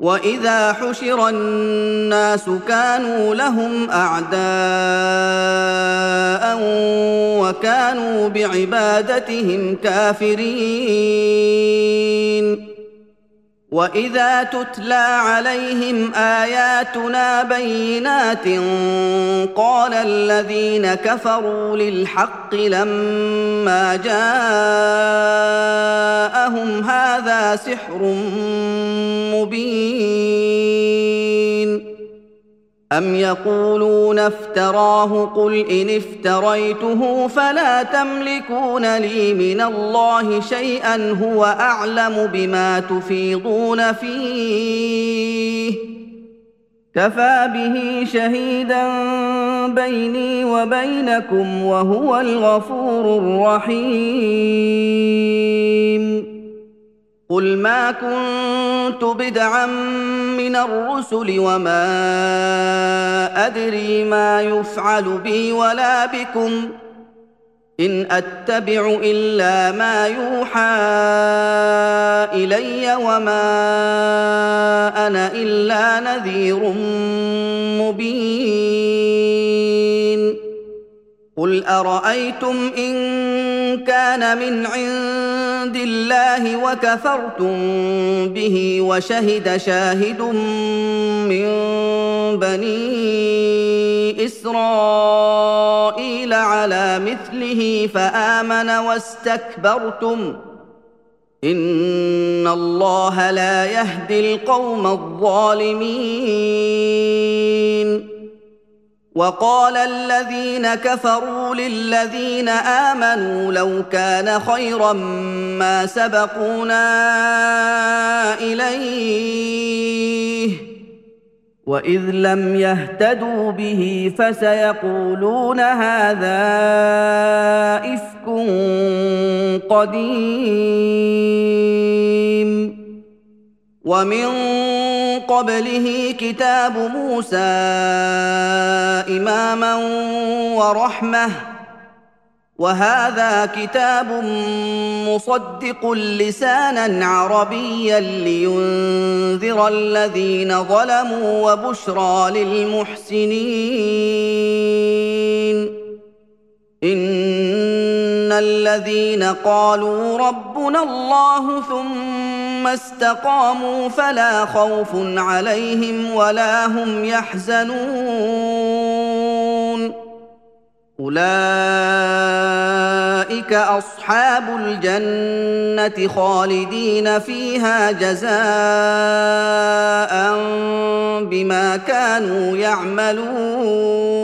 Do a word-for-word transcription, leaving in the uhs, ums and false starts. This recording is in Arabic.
وإذا حشر الناس كانوا لهم أعداء وكانوا بعبادتهم كافرين وإذا تتلى عليهم آياتنا بينات قال الذين كفروا للحق لما جاءهم هذا سحر مبين أم يقولون افتراه قل إن افتريته فلا تملكون لي من الله شيئا هو أعلم بما تفيضون فيه كفى به شهيدا بيني وبينكم وهو الغفور الرحيم قل ما كنت بدعا من الرسل وما أدري ما يفعل بي ولا بكم إن أتبع إلا ما يوحى إلي وما أنا إلا نذير مبين قل أرأيتم إن كان من عند الله وكفرتم به وشهد شاهد من بني إسرائيل على مثله فآمن واستكبرتم إن الله لا يهدي القوم الظالمين وقال الذين كفروا للذين آمنوا لو كان خيرا ما سبقونا إليه وإذ لم يهتدوا به فسيقولون هذا إفك قديم ومن قبله كتاب موسى إماما ورحمة وهذا كتاب مصدق لسانا عربيا لينذر الذين ظلموا وبشرى للمحسنين إن الذين قالوا ربنا الله ثم استقاموا فلا خوف عليهم ولا هم يحزنون أولئك أصحاب الجنة خالدين فيها جزاء بما كانوا يعملون